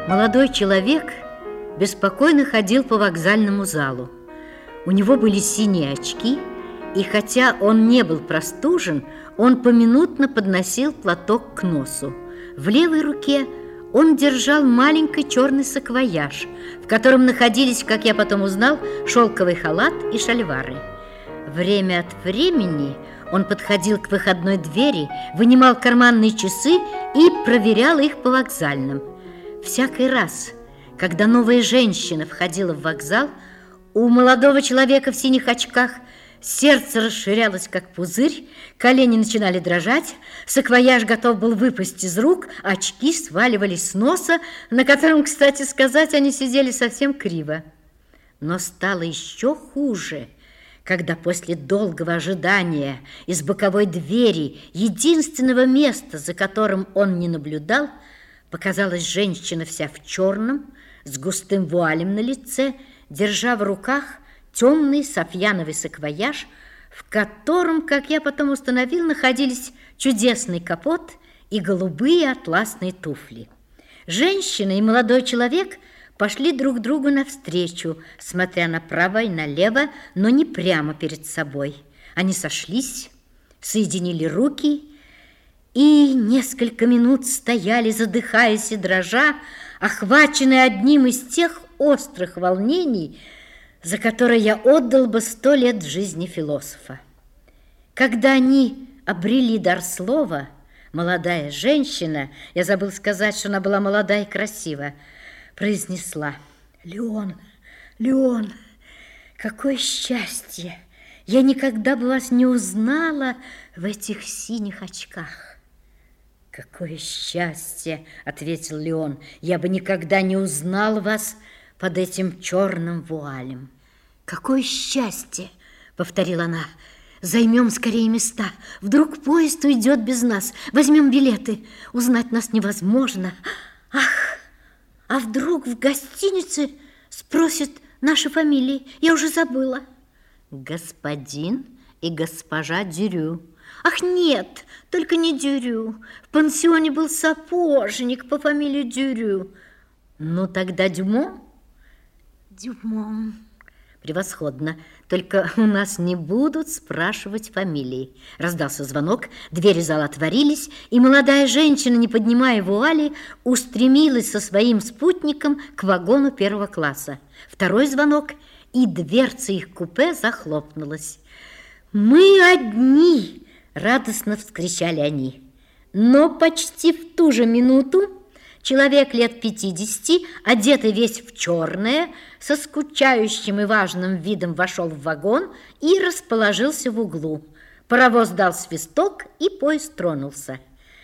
Молодой человек беспокойно ходил по вокзальному залу. У него были синие очки, и хотя он не был простужен, он поминутно подносил платок к носу. В левой руке он держал маленький черный саквояж, в котором находились, как я потом узнал, шелковый халат и шальвары. Время от времени он подходил к выходной двери, вынимал карманные часы и проверял их по вокзальным. Всякий раз, когда новая женщина входила в вокзал, у молодого человека в синих очках сердце расширялось, как пузырь, колени начинали дрожать, саквояж готов был выпасть из рук, очки сваливались с носа, на котором, кстати сказать, они сидели совсем криво. Но стало еще хуже, когда после долгого ожидания из боковой двери, единственного места, за которым он не наблюдал, показалась женщина вся в черном, с густым вуалем на лице, держа в руках темный софьяновый саквояж, в котором, как я потом установил, находились чудесный капот и голубые атласные туфли. Женщина и молодой человек пошли друг другу навстречу, смотря направо и налево, но не прямо перед собой. Они сошлись, соединили руки и несколько минут стояли, задыхаясь и дрожа, охваченные одним из тех острых волнений, за которые я отдал бы 100 лет жизни философа. Когда они обрели дар слова, молодая женщина, я забыл сказать, что она была молода и красива, произнесла: «Леон, Леон, какое счастье! Я никогда бы вас не узнала в этих синих очках». «Какое счастье!» — ответил Леон. «Я бы никогда не узнал вас под этим черным вуалем». «Какое счастье!» — повторила она. «Займем скорее места. Вдруг поезд уйдет без нас. Возьмем билеты. Узнать нас невозможно. Ах, а вдруг в гостинице спросят наши фамилии? Я уже забыла». «Господин и госпожа Дюрю». «Ах, нет, только не Дюрю. В пансионе был сапожник по фамилии Дюрю». «Ну, тогда Дюмон?» «Дюмон». «Превосходно. Только у нас не будут спрашивать фамилии». Раздался звонок, двери зала отворились, и молодая женщина, не поднимая вуали, устремилась со своим спутником к вагону первого класса. Второй звонок, и дверца их купе захлопнулась. «Мы одни!» — радостно вскричали они. Но почти в ту же минуту человек лет 50, одетый весь в черное, со скучающим и важным видом вошел в вагон и расположился в углу. Паровоз дал свисток, и поезд тронулся.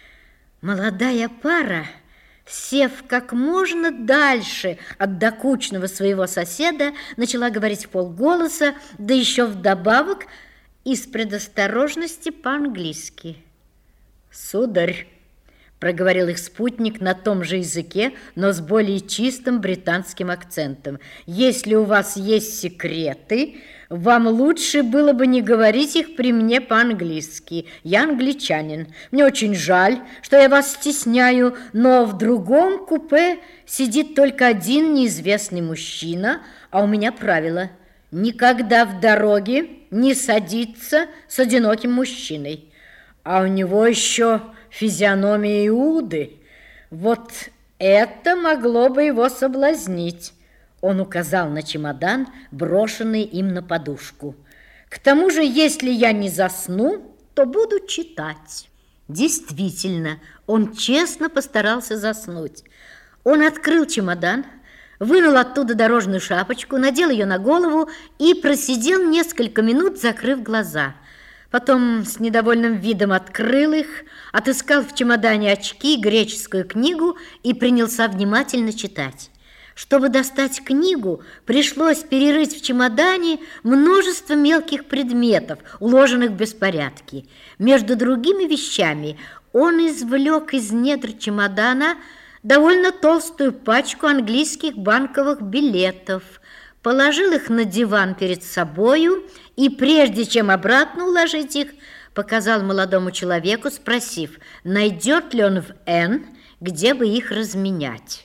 Молодая пара, сев как можно дальше от докучного своего соседа, начала говорить вполголоса, да еще вдобавок из предосторожности по-английски. «Сударь», — проговорил их спутник на том же языке, но с более чистым британским акцентом, «если у вас есть секреты, вам лучше было бы не говорить их при мне по-английски. Я англичанин. Мне очень жаль, что я вас стесняю, но в другом купе сидит только один неизвестный мужчина, а у меня правило — никогда в дороге не садиться с одиноким мужчиной. А у него еще физиономия Иуды. Вот это могло бы его соблазнить». Он указал на чемодан, брошенный им на подушку. «К тому же, если я не засну, то буду читать». Действительно, он честно постарался заснуть. Он открыл чемодан, вынул оттуда дорожную шапочку, надел ее на голову и просидел несколько минут, закрыв глаза. Потом с недовольным видом открыл их, отыскал в чемодане очки, греческую книгу и принялся внимательно читать. Чтобы достать книгу, пришлось перерыть в чемодане множество мелких предметов, уложенных в беспорядке. Между другими вещами он извлек из недр чемодана довольно толстую пачку английских банковых билетов, положил их на диван перед собою и, прежде чем обратно уложить их, показал молодому человеку, спросив, найдет ли он в Н, где бы их разменять.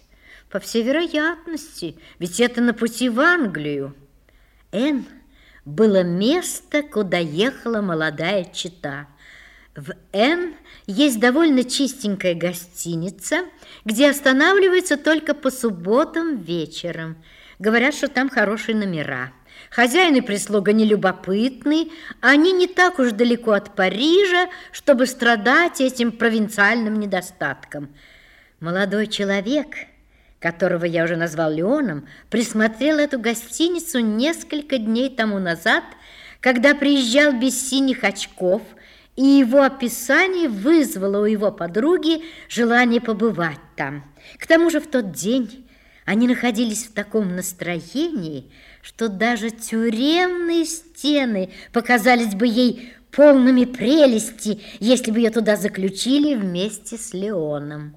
По всей вероятности, ведь это на пути в Англию. Н было место, куда ехала молодая чета. В Н есть довольно чистенькая гостиница, где останавливаются только по субботам вечером. Говорят, что там хорошие номера. Хозяин и прислуга не любопытны, они не так уж далеко от Парижа, чтобы страдать этим провинциальным недостатком. Молодой человек, которого я уже назвал Леоном, присмотрел эту гостиницу несколько дней тому назад, когда приезжал без синих очков, и его описание вызвало у его подруги желание побывать там. К тому же в тот день они находились в таком настроении, что даже тюремные стены показались бы ей полными прелести, если бы ее туда заключили вместе с Леоном.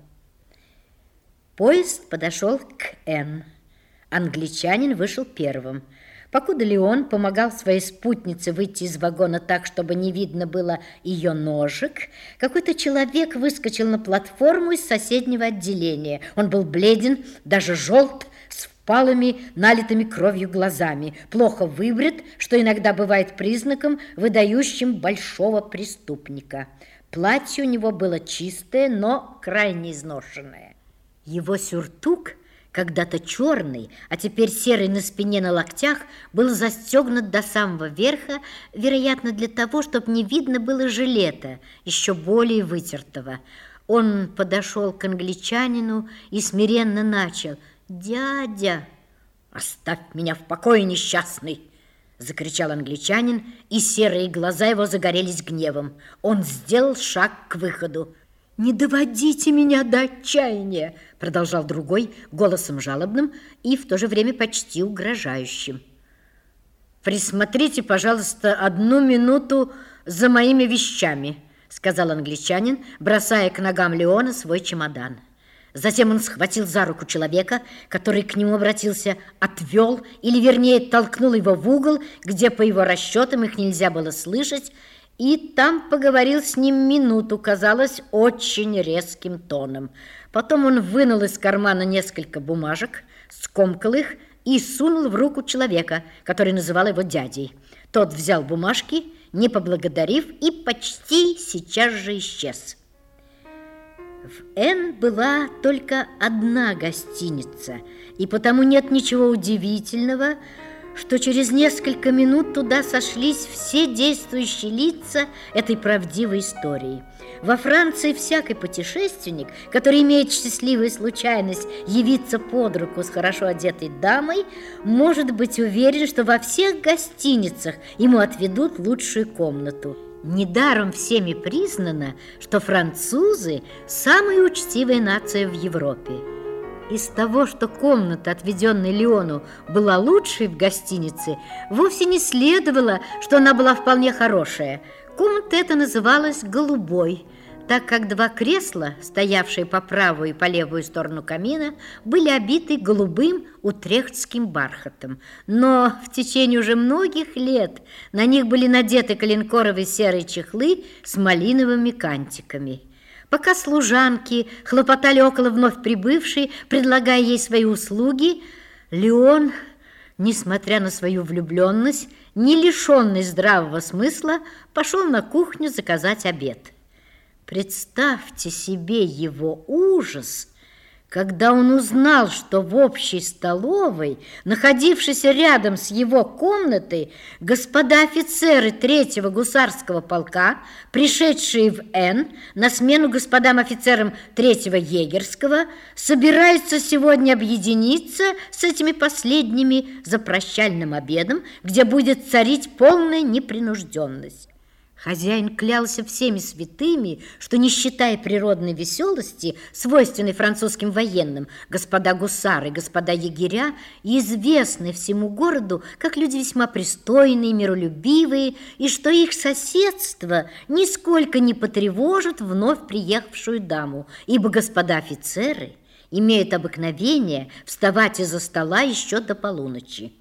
Поезд подошел к Н. Англичанин вышел первым. Покуда Леон помогал своей спутнице выйти из вагона так, чтобы не видно было ее ножек, какой-то человек выскочил на платформу из соседнего отделения. Он был бледен, даже желт, с впалыми, налитыми кровью глазами, плохо выбрит, что иногда бывает признаком, выдающим большого преступника. Платье у него было чистое, но крайне изношенное. Его сюртук, когда-то черный, а теперь серый на спине, на локтях, был застегнут до самого верха, вероятно, для того, чтобы не видно было жилета, еще более вытертого. Он подошел к англичанину и смиренно начал: «Дядя!» «Оставь меня в покое, несчастный!» — закричал англичанин, и серые глаза его загорелись гневом. Он сделал шаг к выходу. «Не доводите меня до отчаяния!» — продолжал другой голосом жалобным и в то же время почти угрожающим. «Присмотрите, пожалуйста, 1 минуту за моими вещами», — сказал англичанин, бросая к ногам Леона свой чемодан. Затем он схватил за руку человека, который к нему обратился, отвел, или вернее толкнул его в угол, где по его расчетам их нельзя было слышать, и там поговорил с ним минуту, казалось, очень резким тоном. Потом он вынул из кармана несколько бумажек, скомкал их и сунул в руку человека, который называл его дядей. Тот взял бумажки, не поблагодарив, и почти сейчас же исчез. В Н была только одна гостиница, и потому нет ничего удивительного, что через несколько минут туда сошлись все действующие лица этой правдивой истории. Во Франции всякий путешественник, который имеет счастливую случайность явиться под руку с хорошо одетой дамой, может быть уверен, что во всех гостиницах ему отведут лучшую комнату. Недаром всеми признано, что французы – самая учтивая нация в Европе. Из того, что комната, отведенная Леону, была лучшей в гостинице, вовсе не следовало, что она была вполне хорошая. Комната эта называлась «голубой», так как 2 кресла, стоявшие по правую и по левую сторону камина, были обиты голубым утрехтским бархатом. Но в течение уже многих лет на них были надеты коленкоровые серые чехлы с малиновыми кантиками. Пока служанки хлопотали около вновь прибывшей, предлагая ей свои услуги, Леон, несмотря на свою влюбленность, не лишенный здравого смысла, пошел на кухню заказать обед. Представьте себе его ужас, когда он узнал, что в общей столовой, находившейся рядом с его комнатой, господа офицеры 3-го гусарского полка, пришедшие в Н на смену господам офицерам 3-го егерского, собираются сегодня объединиться с этими последними за прощальным обедом, где будет царить полная непринужденность. Хозяин клялся всеми святыми, что, не считая природной веселости, свойственной французским военным, господа гусары, господа егеря известны всему городу как люди весьма пристойные, миролюбивые, и что их соседство нисколько не потревожит вновь приехавшую даму, ибо господа офицеры имеют обыкновение вставать из-за стола еще до полуночи.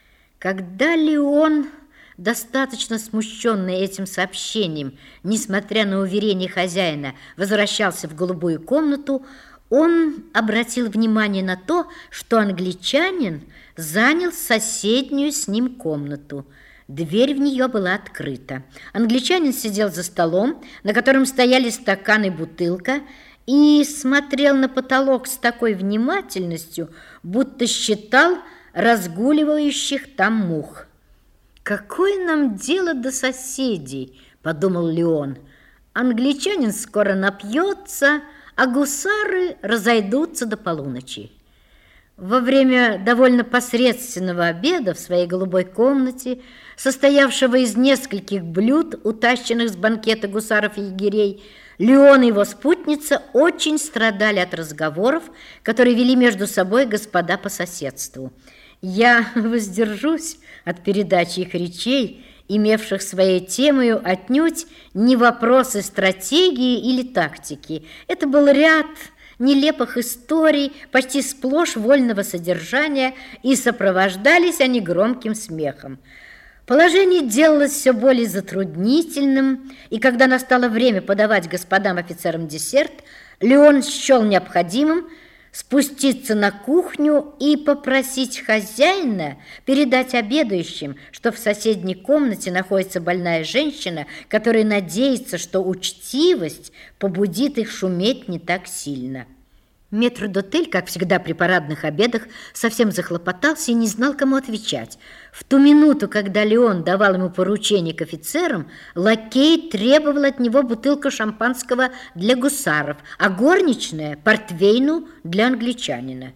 Когда Леон, достаточно смущенный этим сообщением, несмотря на уверение хозяина, возвращался в голубую комнату, Он обратил внимание на то, что англичанин занял соседнюю с ним комнату. Дверь в нее была открыта. Англичанин сидел за столом, на котором стояли стакан и бутылка, и смотрел на потолок с такой внимательностью, будто считал разгуливающих там мух. «Какое нам дело до соседей?» – подумал Леон. «Англичанин скоро напьется, а гусары разойдутся до полуночи». Во время довольно посредственного обеда в своей голубой комнате, состоявшего из нескольких блюд, утащенных с банкета гусаров и егерей, Леон и его спутница очень страдали от разговоров, которые вели между собой господа по соседству. Я воздержусь от передачи их речей, имевших своей темою отнюдь не вопросы стратегии или тактики. Это был ряд нелепых историй, почти сплошь вольного содержания, и сопровождались они громким смехом. Положение делалось все более затруднительным, и когда настало время подавать господам офицерам десерт, Леон счел необходимым спуститься на кухню и попросить хозяина передать обедающим, что в соседней комнате находится больная женщина, которая надеется, что учтивость побудит их шуметь не так сильно. Метрдотель, как всегда при парадных обедах, совсем захлопотался и не знал, кому отвечать. В ту минуту, когда Леон давал ему поручение к офицерам, лакей требовал от него бутылку шампанского для гусаров, а горничная – портвейну для англичанина.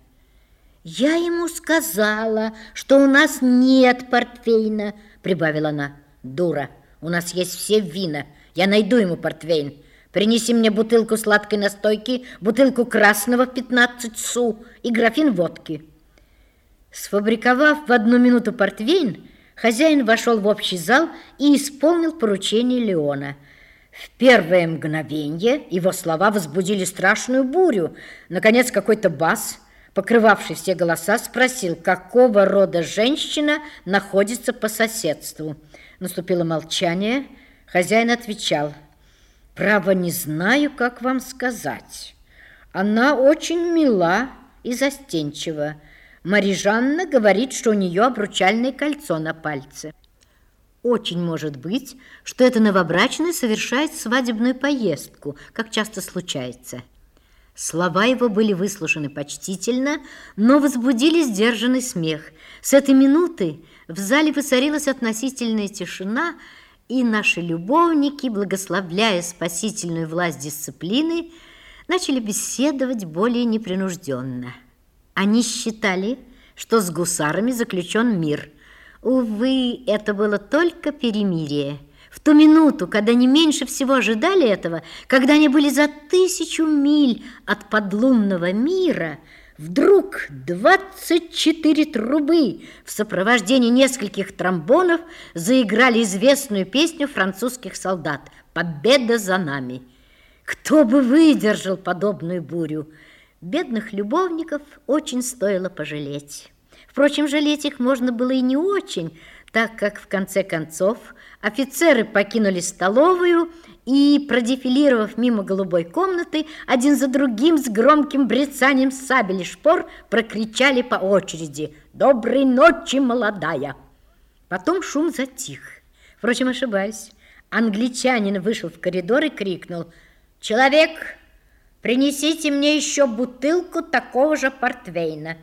«Я ему сказала, что у нас нет портвейна», – прибавила она. «Дура, у нас есть все вина, я найду ему портвейн. Принеси мне бутылку сладкой настойки, бутылку красного в 15 су и графин водки». Сфабриковав в 1 минуту портвейн, хозяин вошел в общий зал и исполнил поручение Леона. В первое мгновенье его слова возбудили страшную бурю. Наконец какой-то бас, покрывавший все голоса, спросил, какого рода женщина находится по соседству. Наступило молчание. Хозяин отвечал: «Право, не знаю, как вам сказать. Она очень мила и застенчива. Марижанна говорит, что у нее обручальное кольцо на пальце». Очень может быть, что эта новобрачная совершает свадебную поездку, как часто случается. Слова его были выслушаны почтительно, но возбудили сдержанный смех. С этой минуты в зале воцарилась относительная тишина, и наши любовники, благословляя спасительную власть дисциплины, начали беседовать более непринужденно. Они считали, что с гусарами заключен мир. Увы, это было только перемирие. В ту минуту, когда они меньше всего ожидали этого, когда они были за 1000 миль от подлунного мира, вдруг 24 трубы в сопровождении нескольких тромбонов заиграли известную песню французских солдат «Победа за нами». Кто бы выдержал подобную бурю? Бедных любовников очень стоило пожалеть. Впрочем, жалеть их можно было и не очень, так как в конце концов офицеры покинули столовую и, продефилировав мимо голубой комнаты, один за другим с громким брецанием сабель и шпор прокричали по очереди: «Доброй ночи, молодая!». Потом шум затих. Впрочем, ошибаюсь. Англичанин вышел в коридор и крикнул: «Человек, принесите мне еще бутылку такого же портвейна».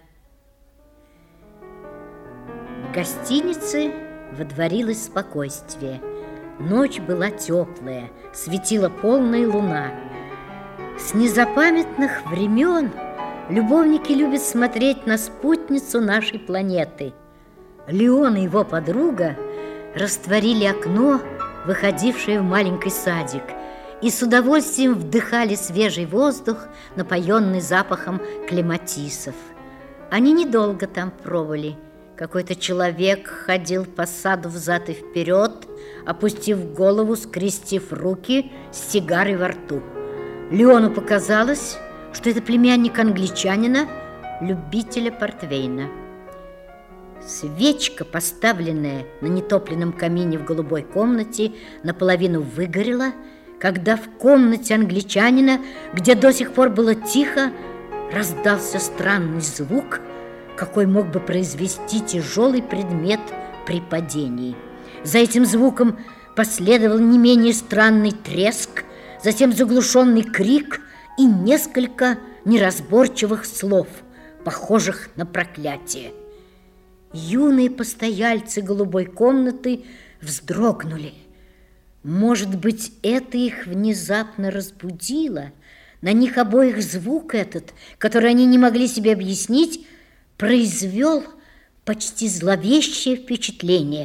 В гостинице водворилось спокойствие. Ночь была теплая, светила полная луна. С незапамятных времен любовники любят смотреть на спутницу нашей планеты. Леон и его подруга растворили окно, выходившее в маленький садик, и с удовольствием вдыхали свежий воздух, напоенный запахом клематисов. Они недолго там пробыли. Какой-то человек ходил по саду взад и вперед, опустив голову, скрестив руки, с сигарой во рту. Леону показалось, что это племянник англичанина, любителя портвейна. Свечка, поставленная на нетопленном камине в голубой комнате, наполовину выгорела, когда в комнате англичанина, где до сих пор было тихо, раздался странный звук, какой мог бы произвести тяжелый предмет при падении. За этим звуком последовал не менее странный треск, затем заглушенный крик и несколько неразборчивых слов, похожих на проклятие. Юные постояльцы голубой комнаты вздрогнули. Может быть, это их внезапно разбудило. На них обоих звук этот, который они не могли себе объяснить, произвел почти зловещее впечатление.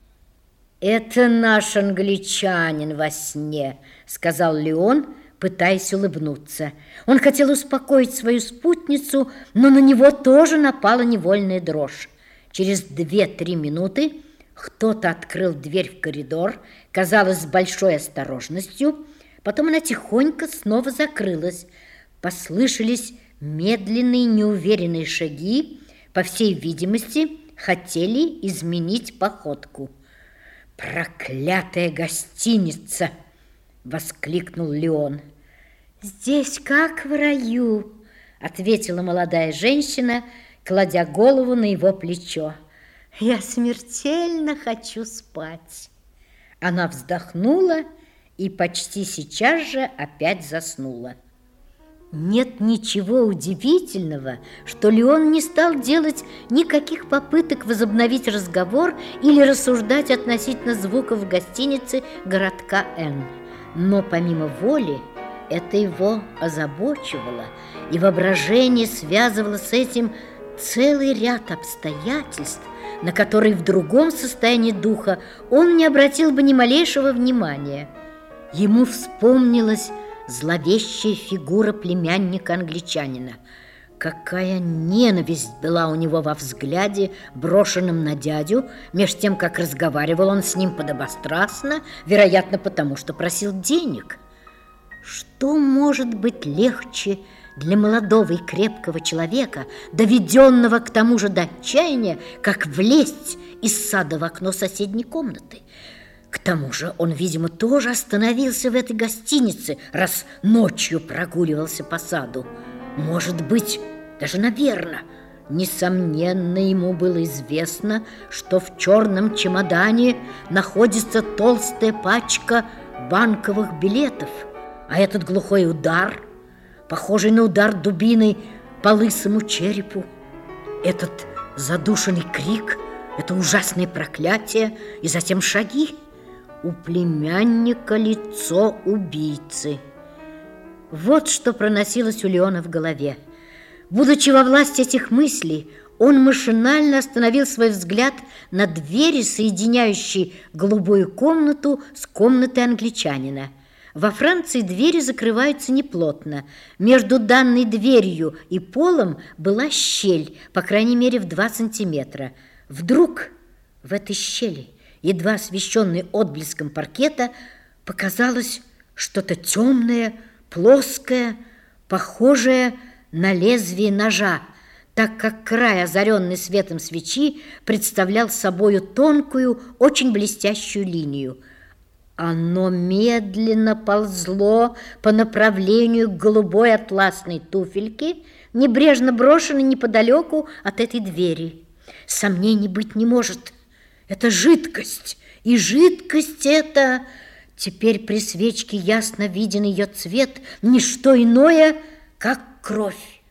«Это наш англичанин во сне», — сказал Леон, пытаясь улыбнуться. Он хотел успокоить свою спутницу, но на него тоже напала невольная дрожь. Через 2-3 минуты кто-то открыл дверь в коридор, казалось, с большой осторожностью. Потом она тихонько снова закрылась. Послышались медленные, неуверенные шаги. По всей видимости, хотели изменить походку. «Проклятая гостиница!» — воскликнул Леон. «Здесь как в раю», — ответила молодая женщина, кладя голову на его плечо. «Я смертельно хочу спать». Она вздохнула и почти сейчас же опять заснула. Нет ничего удивительного, что Леон не стал делать никаких попыток возобновить разговор или рассуждать относительно звуков в гостинице городка Н. Но помимо воли это его озабочивало, и воображение связывало с этим целый ряд обстоятельств, на которые в другом состоянии духа он не обратил бы ни малейшего внимания. Ему вспомнилась зловещая фигура племянника-англичанина. Какая ненависть была у него во взгляде, брошенном на дядю, меж тем, как разговаривал он с ним подобострастно, вероятно, потому что просил денег. Что может быть легче для молодого и крепкого человека, доведенного к тому же до отчаяния, как влезть из сада в окно соседней комнаты? К тому же он, видимо, тоже остановился в этой гостинице, раз ночью прогуливался по саду. Может быть, даже наверно, несомненно, ему было известно, что в черном чемодане находится толстая пачка банковых билетов, а этот глухой удар, похожий на удар дубиной по лысому черепу, этот задушенный крик, это ужасное проклятие и затем шаги. У племянника лицо убийцы. Вот что проносилось у Леона в голове. Будучи во власти этих мыслей, он машинально остановил свой взгляд на двери, соединяющей голубую комнату с комнатой англичанина. Во Франции двери закрываются неплотно. Между данной дверью и полом была щель, по крайней мере, в 2 сантиметра. Вдруг в этой щели, едва освещенной отблеском паркета, показалось что-то темное, плоское, похожее на лезвие ножа, так как край, озаренный светом свечи, представлял собою тонкую, очень блестящую линию. Оно медленно ползло по направлению к голубой атласной туфельке, небрежно брошенной неподалеку от этой двери. Сомнений быть не может. Это жидкость, и жидкость эта, теперь при свечке ясно виден ее цвет, не что иное, как кровь.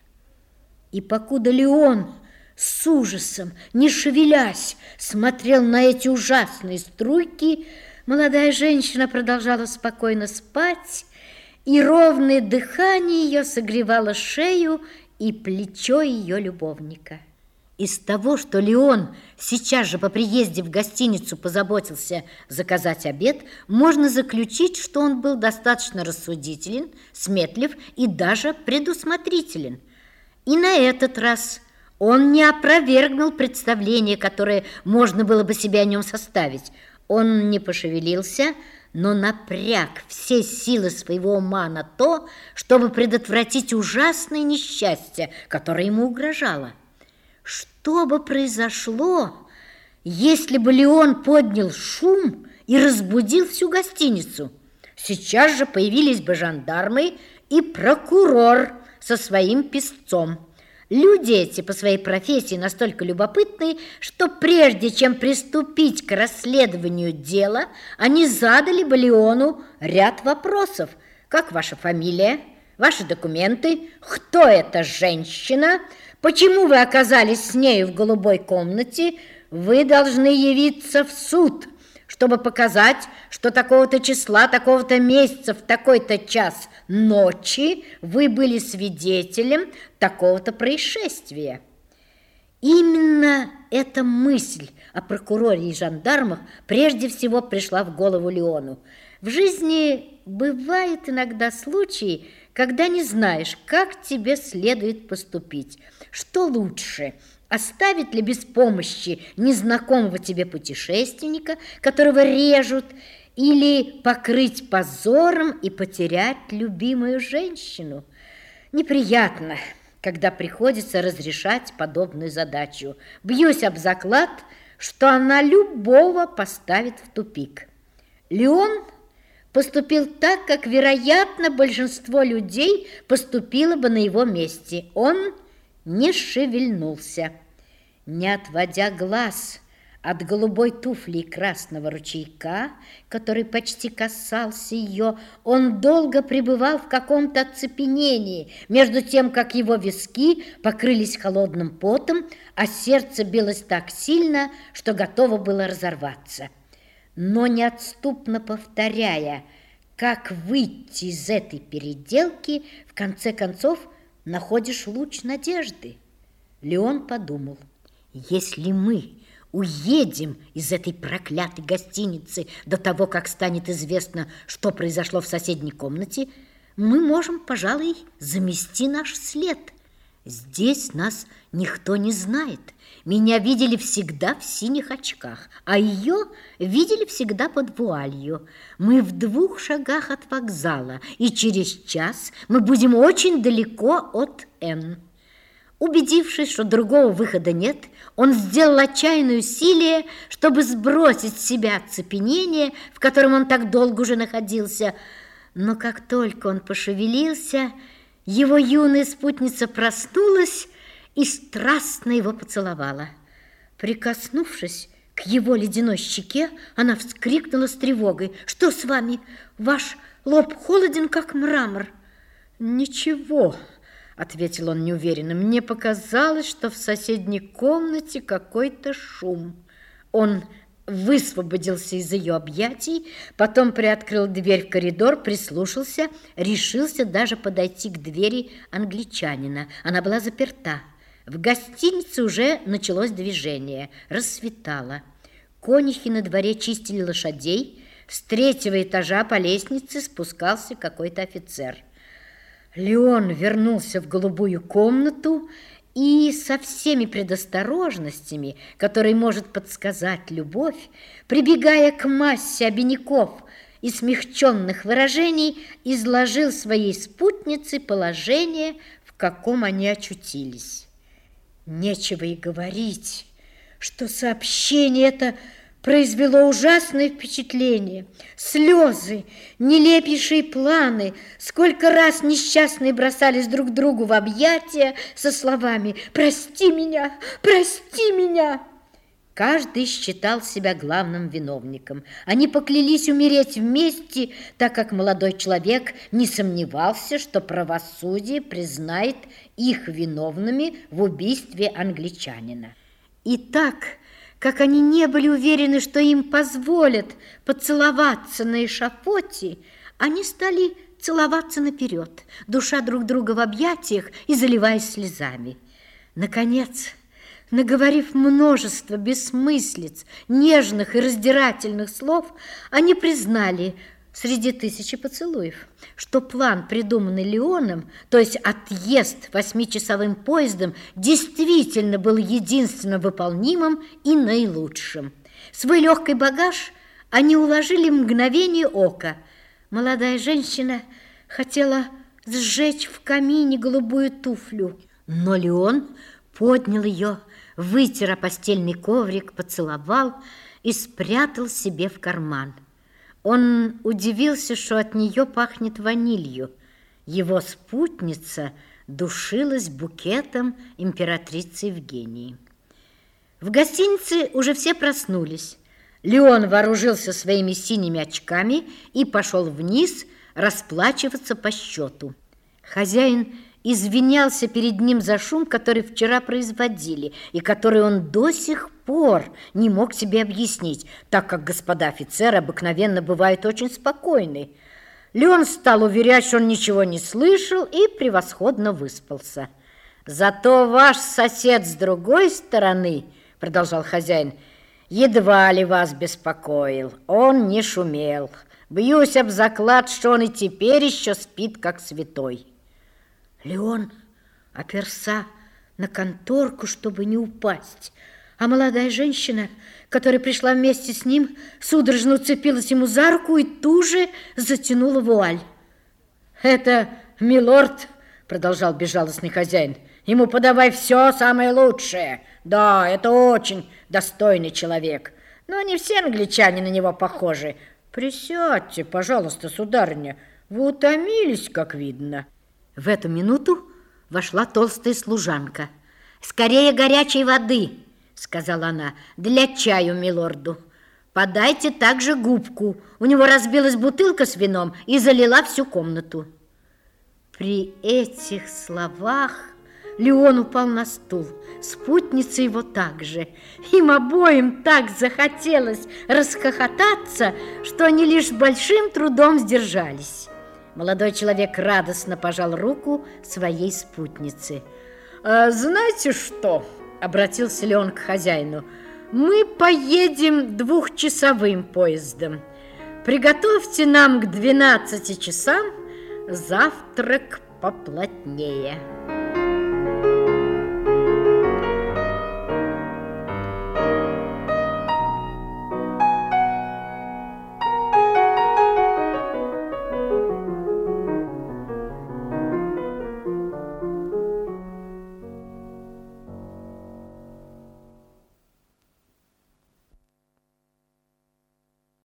И покуда Леон с ужасом, не шевелясь, смотрел на эти ужасные струйки, молодая женщина продолжала спокойно спать, и ровное дыхание ее согревало шею и плечо ее любовника. Из того, что Леон сейчас же по приезде в гостиницу позаботился заказать обед, можно заключить, что он был достаточно рассудителен, сметлив и даже предусмотрителен. И на этот раз он не опровергнул представление, которое можно было бы себе о нем составить. Он не пошевелился, но напряг все силы своего ума на то, чтобы предотвратить ужасное несчастье, которое ему угрожало. Что бы произошло, если бы Леон поднял шум и разбудил всю гостиницу? Сейчас же появились бы жандармы и прокурор со своим песцом. Люди эти по своей профессии настолько любопытные, что прежде чем приступить к расследованию дела, они задали бы Леону ряд вопросов. Как ваша фамилия? Ваши документы? Кто эта женщина? Почему вы оказались с нею в голубой комнате? Вы должны явиться в суд, чтобы показать, что такого-то числа, такого-то месяца, в такой-то час ночи вы были свидетелем такого-то происшествия. Именно эта мысль о прокуроре и жандармах прежде всего пришла в голову Леону. В жизни бывают иногда случаи, когда не знаешь, как тебе следует поступить. Что лучше – оставить ли без помощи незнакомого тебе путешественника, которого режут, или покрыть позором и потерять любимую женщину? Неприятно, когда приходится разрешать подобную задачу. Бьюсь об заклад, что она любого поставит в тупик. Леон поступил так, как, вероятно, большинство людей поступило бы на его месте. Он не шевельнулся. Не отводя глаз от голубой туфли и красного ручейка, который почти касался ее, он долго пребывал в каком-то оцепенении, между тем, как его виски покрылись холодным потом, а сердце билось так сильно, что готово было разорваться. Но неотступно повторяя, как выйти из этой переделки, в конце концов находишь луч надежды. Леон подумал: если мы уедем из этой проклятой гостиницы до того, как станет известно, что произошло в соседней комнате, мы можем, пожалуй, замести наш след. Здесь нас никто не знает. Меня видели всегда в синих очках, а ее видели всегда под вуалью. Мы в 2 шагах от вокзала, и через час мы будем очень далеко от Н. Убедившись, что другого выхода нет, он сделал отчаянное усилие, чтобы сбросить с себя оцепенение, в котором он так долго уже находился. Но как только он пошевелился, его юная спутница проснулась и страстно его поцеловала. Прикоснувшись к его ледяной щеке, она вскрикнула с тревогой: «Что с вами? Ваш лоб холоден, как мрамор». «Ничего», — ответил он неуверенно, — «мне показалось, что в соседней комнате какой-то шум». Он высвободился из ее объятий, потом приоткрыл дверь в коридор, прислушался, решился даже подойти к двери англичанина. Она была заперта. В гостинице уже началось движение, рассветало. Конюхи на дворе чистили лошадей, с 3-го этажа по лестнице спускался какой-то офицер. Леон вернулся в голубую комнату и со всеми предосторожностями, которые может подсказать любовь, прибегая к массе обиняков и смягченных выражений, изложил своей спутнице положение, в каком они очутились. Нечего и говорить, что сообщение это произвело ужасное впечатление. Слезы, нелепейшие планы, сколько раз несчастные бросались друг к другу в объятия со словами «Прости меня! Прости меня!». Каждый считал себя главным виновником. Они поклялись умереть вместе, так как молодой человек не сомневался, что правосудие признает их виновными в убийстве англичанина. И так, как они не были уверены, что им позволят поцеловаться на эшафоте, они стали целоваться наперед, душа друг друга в объятиях и заливаясь слезами. Наконец, наговорив множество бессмыслиц, нежных и раздирательных слов, они признали среди 1000 поцелуев, что план, придуманный Леоном, то есть отъезд 8-часовым поездом, действительно был единственно выполнимым и наилучшим. Свой легкий багаж они уложили в мгновение ока. Молодая женщина хотела сжечь в камине голубую туфлю, но Леон поднял ее, вытер о постельный коврик, поцеловал и спрятал себе в карман. Он удивился, что от нее пахнет ванилью. Его спутница душилась букетом императрицы Евгении. В гостинице уже все проснулись. Леон вооружился своими синими очками и пошел вниз расплачиваться по счету. Хозяин извинялся перед ним за шум, который вчера производили, и который он до сих пор не мог себе объяснить, так как господа офицеры обыкновенно бывают очень спокойны. Леон стал уверять, что он ничего не слышал и превосходно выспался. «Зато ваш сосед с другой стороны, — продолжал хозяин, — едва ли вас беспокоил, он не шумел. Бьюсь об заклад, что он и теперь еще спит, как святой». Леон оперся на конторку, чтобы не упасть, а молодая женщина, которая пришла вместе с ним, судорожно уцепилась ему за руку и туже затянула вуаль. «Это милорд, — продолжал безжалостный хозяин, — ему подавай все самое лучшее. Да, это очень достойный человек, но не все англичане на него похожи. Присядьте, пожалуйста, сударыня, вы утомились, как видно». В эту минуту вошла толстая служанка. «Скорее горячей воды, — сказала она, — для чаю милорду. Подайте также губку. У него разбилась бутылка с вином и залила всю комнату». При этих словах Леон упал на стул, спутница его также. Им обоим так захотелось расхохотаться, что они лишь с большим трудом сдержались. Молодой человек радостно пожал руку своей спутнице. «Знаете что?» — обратился Леон к хозяину. «Мы поедем 2-часовым поездом. Приготовьте нам к 12 часам завтрак поплотнее».